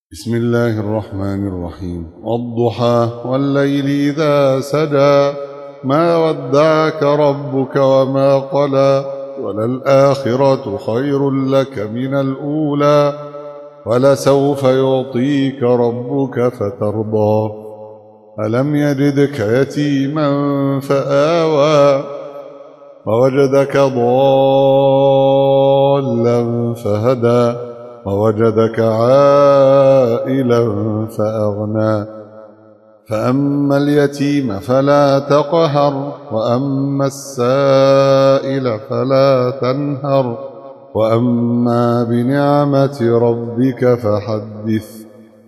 بسم الله الرحمن الرحيم. والضحى والليل إذا سجى ما ودعك ربك وما قلى وللآخرة خير لك من الأولى ولسوف يعطيك ربك فترضى ألم يجدك يتيما فآوى ووجدك ضالا فهدى ووجدك عائلا فأغنى فأما اليتيم فلا تقهر وأما السائل فلا تنهر وأما بنعمة ربك فحدث.